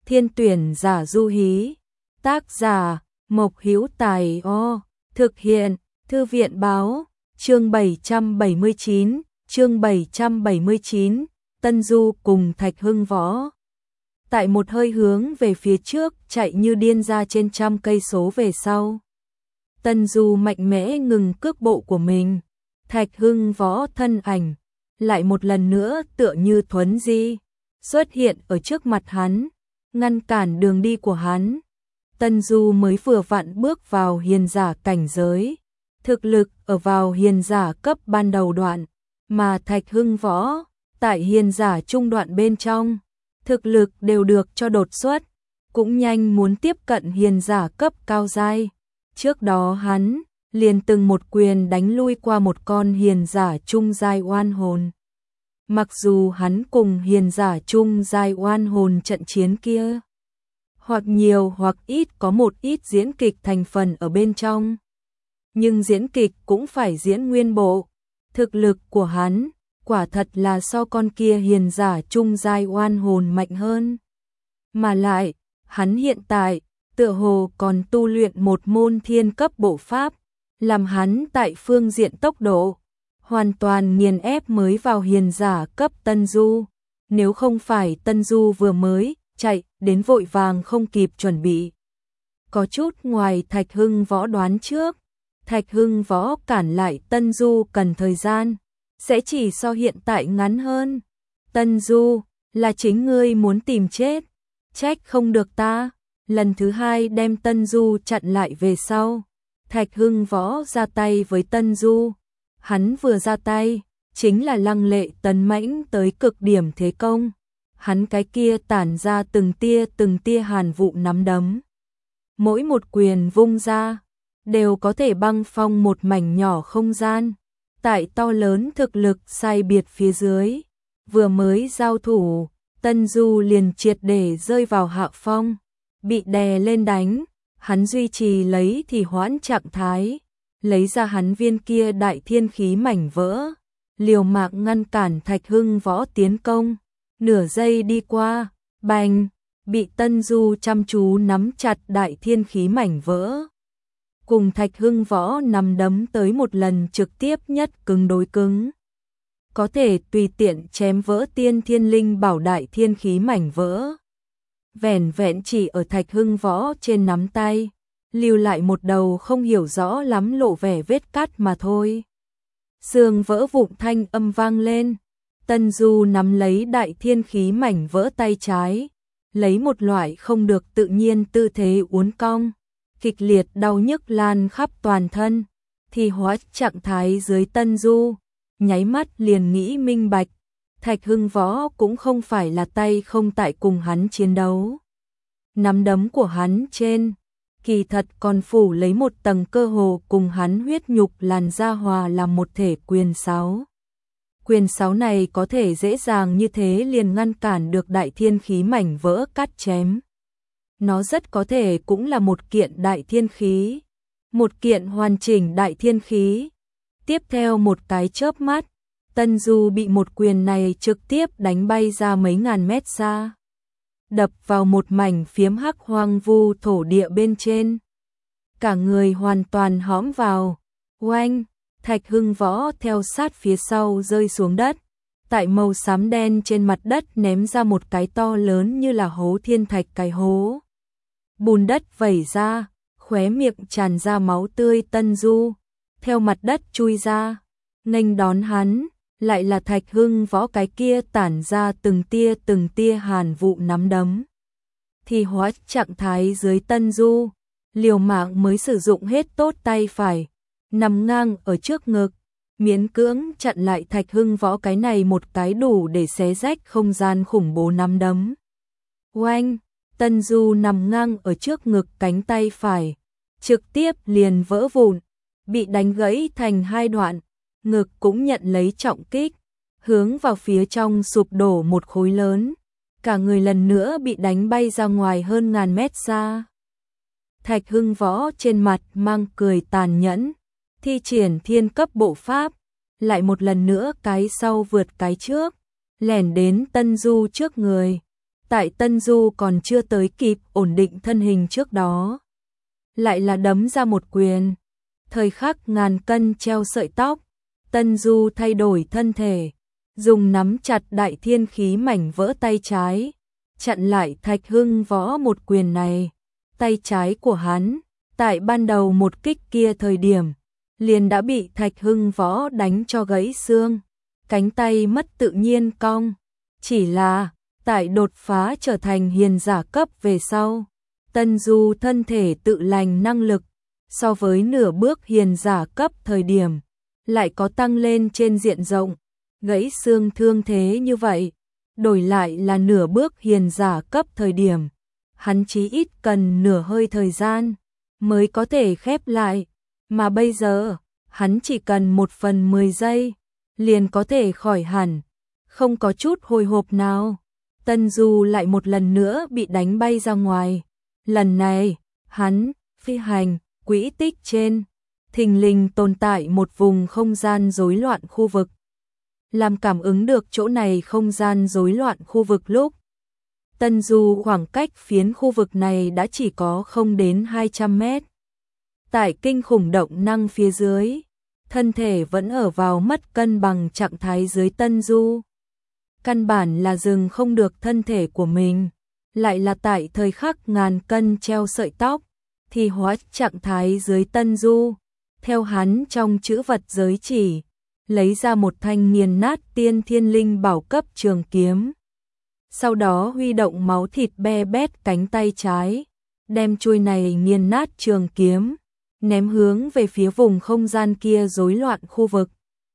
Thiên tuyển giả du hí. Tác giả Mộc Hữu Tài. Thực hiện Thư viện báo. Chương 779, Tân Du cùng Thạch Hưng Võ. Tại một hơi hướng về phía trước, chạy như điên ra trên 100 cây số về sau. Tân Du mạnh mẽ ngừng cước bộ của mình. Thạch Hưng Võ thân ảnh lại một lần nữa tựa như thuấn di xuất hiện ở trước mặt hắn, ngăn cản đường đi của hắn. Tân Du mới vừa vặn bước vào hiền giả cảnh giới, thực lực ở vào hiền giả cấp ban đầu đoạn, mà Thạch Hưng Võ tại hiền giả trung đoạn bên trong, thực lực đều được cho đột xuất, cũng nhanh muốn tiếp cận hiền giả cấp cao giai. Trước đó hắn liền từng một quyền đánh lui qua một con hiền giả trung giai oan hồn. Mặc dù hắn cùng hiền giả trung giai oan hồn trận chiến kia, hoặc nhiều hoặc ít có một ít diễn kịch thành phần ở bên trong, nhưng diễn kịch cũng phải diễn nguyên bộ. Thực lực của hắn quả thật là so con kia hiền giả trung giai oan hồn mạnh hơn. Mà lại, hắn hiện tại tựa hồ còn tu luyện một môn thiên cấp bộ pháp, làm hắn tại phương diện tốc độ hoàn toàn nghiền ép mới vào hiền giả cấp Tân Du. Nếu không phải Tân Du vừa mới chạy đến vội vàng không kịp chuẩn bị, có chút ngoài Thạch Hưng Võ đoán trước. Thạch Hưng Võ cản lại Tân Du cần thời gian sẽ chỉ so hiện tại ngắn hơn. Tân Du, là chính ngươi muốn tìm chết, trách không được ta. Lần thứ hai đem Tân Du chặn lại về sau, Thạch Hưng Võ ra tay với Tân Du. Hắn vừa ra tay, chính là lăng lệ tấn mãnh tới cực điểm thế công. Hắn cái kia tản ra từng tia hàn vụ nắm đấm. Mỗi một quyền vung ra, đều có thể băng phong một mảnh nhỏ không gian. Tại to lớn thực lực sai biệt phía dưới, vừa mới giao thủ, Tân Du liền triệt để rơi vào hạ phong, bị đè lên đánh. Hắn duy trì lấy thì hoãn trạng thái, lấy ra hắn viên kia đại thiên khí mảnh vỡ, liều mạng ngăn cản Thạch Hưng Võ tiến công. Nửa giây đi qua, bành, bị Tân Du chăm chú nắm chặt đại thiên khí mảnh vỡ. Cùng Thạch Hưng Võ nắm đấm tới một lần trực tiếp nhất cứng đối cứng, có thể tùy tiện chém vỡ tiên thiên linh bảo đại thiên khí mảnh vỡ. Vẻn vẹn chỉ ở Thạch Hưng Võ trên nắm tay, lưu lại một đầu không hiểu rõ lắm lộ vẻ vết cắt mà thôi. Xương vỡ vụn thanh âm vang lên. Tân Du nắm lấy đại thiên khí mảnh vỡ tay trái, lấy một loại không được tự nhiên tư thế uốn cong, kịch liệt đau nhức lan khắp toàn thân. Thì hóa trạng thái dưới Tân Du, nháy mắt liền nghĩ minh bạch, Thạch Hưng Võ cũng không phải là tay không tại cùng hắn chiến đấu. Nắm đấm của hắn trên, kỳ thật còn phủ lấy một tầng cơ hồ cùng hắn huyết nhục làn da hòa làm một thể quyền sáo. Quyền sáo này có thể dễ dàng như thế liền ngăn cản được đại thiên khí mảnh vỡ cắt chém. Nó rất có thể cũng là một kiện đại thiên khí, một kiện hoàn chỉnh đại thiên khí. Tiếp theo một cái chớp mắt, Tân Du bị một quyền này trực tiếp đánh bay ra mấy ngàn mét xa, đập vào một mảnh phiếm hắc hoang vu thổ địa bên trên. Cả người hoàn toàn hõm vào. Oanh, Thạch Hưng Võ theo sát phía sau rơi xuống đất, tại màu xám đen trên mặt đất ném ra một cái to lớn như là hố thiên thạch cái hố. Bùn đất vẩy ra, khóe miệng tràn ra máu tươi. Tân Du theo mặt đất chui ra, nghênh đón hắn lại là Thạch Hưng Võ cái kia tản ra từng tia hàn vụ nắm đấm. Thì hóa trạng thái dưới Tân Du, liều mạng mới sử dụng hết tốt tay phải, nằm ngang ở trước ngực, miễn cưỡng chặn lại Thạch Hưng Võ cái này một cái đủ để xé rách không gian khủng bố nắm đấm. Oanh, Tân Du nằm ngang ở trước ngực cánh tay phải, trực tiếp liền vỡ vụn, bị đánh gãy thành hai đoạn, ngực cũng nhận lấy trọng kích, hướng vào phía trong sụp đổ một khối lớn, cả người lần nữa bị đánh bay ra ngoài hơn ngàn mét xa. Thạch Hưng Võ trên mặt mang cười tàn nhẫn, thi triển thiên cấp bộ pháp, lại một lần nữa cái sau vượt cái trước, lẻn đến Tân Du trước người, Tại Tân Du còn chưa tới kịp ổn định thân hình trước đó, lại là đấm ra một quyền. Thời khắc ngàn cân treo sợi tóc, Tân Du thay đổi thân thể, dùng nắm chặt đại thiên khí mảnh vỡ tay trái, chặn lại Thạch Hưng Võ một quyền này. Tay trái của hắn, tại ban đầu một kích kia thời điểm, liền đã bị Thạch Hưng Võ đánh cho gãy xương, cánh tay mất tự nhiên cong. Chỉ là, tại đột phá trở thành hiền giả cấp về sau, Tân Du thân thể tự lành năng lực, so với nửa bước hiền giả cấp thời điểm, lại có tăng lên trên diện rộng. Gãy xương thương thế như vậy, đổi lại là nửa bước hiền giả cấp thời điểm, hắn chí ít cần nửa hơi thời gian mới có thể khép lại, mà bây giờ, hắn chỉ cần 1/10 giây liền có thể khỏi hẳn, không có chút hồi hộp nào. Tân Du lại một lần nữa bị đánh bay ra ngoài. Lần này, hắn phi hành quỹ tích trên, thình lình tồn tại một vùng không gian rối loạn khu vực. Làm cảm ứng được chỗ này không gian rối loạn khu vực lúc, Tân Du khoảng cách phiến khu vực này đã chỉ có không đến 200 mét. Tại kinh khủng động năng phía dưới, thân thể vẫn ở vào mất cân bằng trạng thái dưới Tân Du. Căn bản là dừng không được thân thể của mình, lại là tại thời khắc ngàn cân treo sợi tóc, thì hóa trạng thái dưới Tân Du. Theo hắn trong chữ vật giới chỉ, lấy ra một thanh nghiền nát tiên thiên linh bảo cấp trường kiếm. Sau đó huy động máu thịt be bét cánh tay trái, đem chuôi này nghiền nát trường kiếm, ném hướng về phía vùng không gian kia rối loạn khu vực.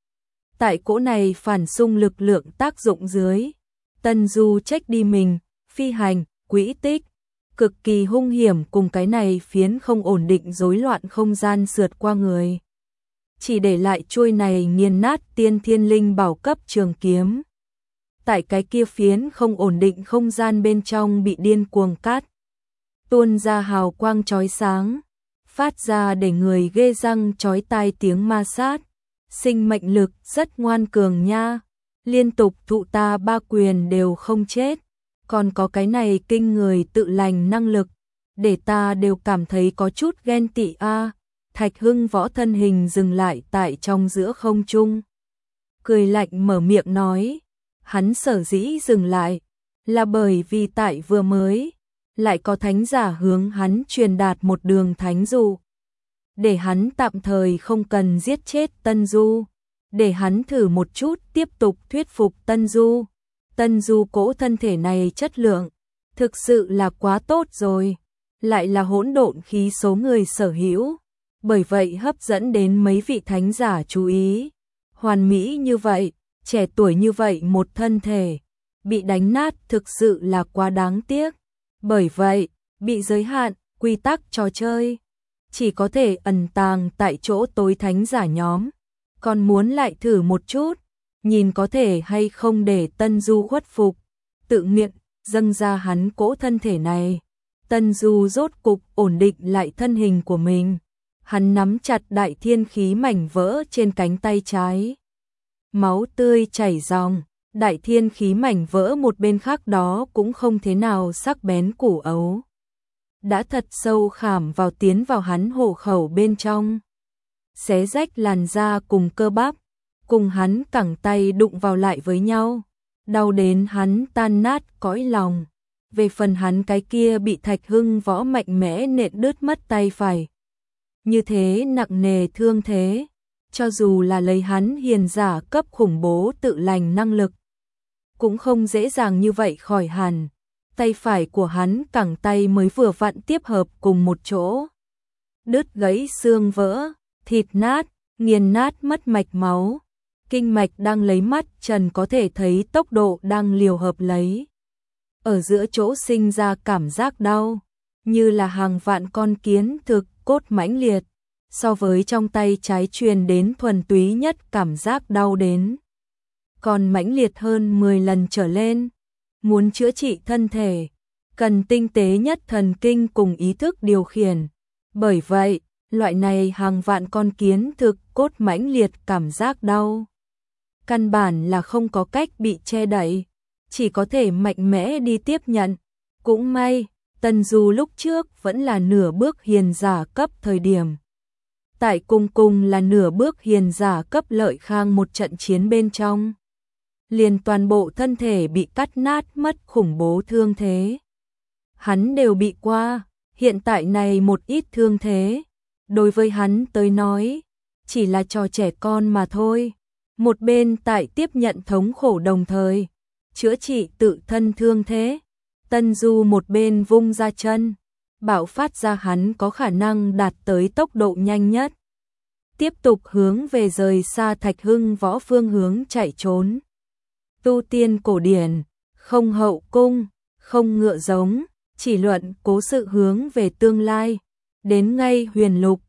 Tại cỗ này phản xung lực lượng tác dụng dưới, Tân Du trách đi mình, phi hành, quỹ tích, cực kỳ hung hiểm cùng cái này phiến không ổn định rối loạn không gian sượt qua người. Chỉ để lại chuôi này nghiền nát tiên thiên linh bảo cấp trường kiếm. Tại cái kia phiến không ổn định không gian bên trong bị điên cuồng cắt, tuôn ra hào quang chói sáng, phát ra để người ghê răng chói tai tiếng ma sát. Sinh mệnh lực rất ngoan cường nha, liên tục thụ ta 3 quyền đều không chết, còn có cái này kinh người tự lành năng lực, để ta đều cảm thấy có chút ghen tị a. Thạch Hưng Võ thân hình dừng lại tại trong giữa không trung, cười lạnh mở miệng nói, hắn sở dĩ dừng lại, là bởi vì tại vừa mới, lại có thánh giả hướng hắn truyền đạt một đường thánh dụ, để hắn tạm thời không cần giết chết Tân Du, để hắn thử một chút tiếp tục thuyết phục Tân Du. Tân Du cỗ thân thể này chất lượng, thực sự là quá tốt rồi, lại là hỗn độn khí số người sở hữu, bởi vậy hấp dẫn đến mấy vị thánh giả chú ý. Hoàn mỹ như vậy, trẻ tuổi như vậy một thân thể, bị đánh nát thực sự là quá đáng tiếc, bởi vậy, bị giới hạn, quy tắc trò chơi. Chỉ có thể ẩn tàng tại chỗ tối thánh giả nhóm, còn muốn lại thử một chút, nhìn có thể hay không để Tân Du khuất phục, tự nguyện dâng ra hắn cỗ thân thể này. Tân Du rốt cục ổn định lại thân hình của mình, hắn nắm chặt đại thiên khí mảnh vỡ trên cánh tay trái. Máu tươi chảy ròng, đại thiên khí mảnh vỡ một bên khác đó cũng không thế nào sắc bén củ ấu, đã thật sâu khảm vào tiến vào hắn hộ khẩu bên trong, xé rách làn da cùng cơ bắp, cùng hắn cẳng tay đụng vào lại với nhau, đau đến hắn tan nát cõi lòng. Về phần hắn cái kia bị Thạch Hưng Võ mạnh mẽ nện đứt mất tay phải, như thế nặng nề thương thế, cho dù là lấy hắn hiền giả cấp khủng bố tự lành năng lực, cũng không dễ dàng như vậy khỏi hẳn. Tay phải của hắn cẳng tay mới vừa vặn tiếp hợp cùng một chỗ, đứt gãy xương vỡ, thịt nát, nghiền nát mất mạch máu, kinh mạch đang lấy mắt trần có thể thấy tốc độ đang liều hợp lấy. Ở giữa chỗ sinh ra cảm giác đau, như là hàng vạn con kiến thực cốt mãnh liệt, so với trong tay trái truyền đến thuần túy nhất cảm giác đau đến, còn mãnh liệt hơn 10 lần trở lên. Muốn chữa trị thân thể, cần tinh tế nhất thần kinh cùng ý thức điều khiển. Bởi vậy, loại này hàng vạn con kiến thực cốt mãnh liệt cảm giác đau, căn bản là không có cách bị che đậy. chỉ có thể mạnh mẽ đi tiếp nhận. Cũng may, Tần Du lúc trước vẫn là nửa bước hiền giả cấp thời điểm. Tại cùng là nửa bước hiền giả cấp Lợi Khang một trận chiến bên trong. Liền toàn bộ thân thể bị cắt nát mất khủng bố thương thế. Hắn đều bị qua, hiện tại này một ít thương thế. Đối với hắn tới nói, chỉ là trò trẻ con mà thôi. Một bên tại tiếp nhận thống khổ đồng thời, chữa trị tự thân thương thế. Tân Du một bên vung ra chân, bạo phát ra hắn có khả năng đạt tới tốc độ nhanh nhất. Tiếp tục hướng về rời xa Thạch Hưng Võ phương hướng chạy trốn. Tu tiên cổ điển, không hậu cung, không ngựa giống, chỉ luận cố sự hướng về tương lai. Đến ngay Huyền Lục,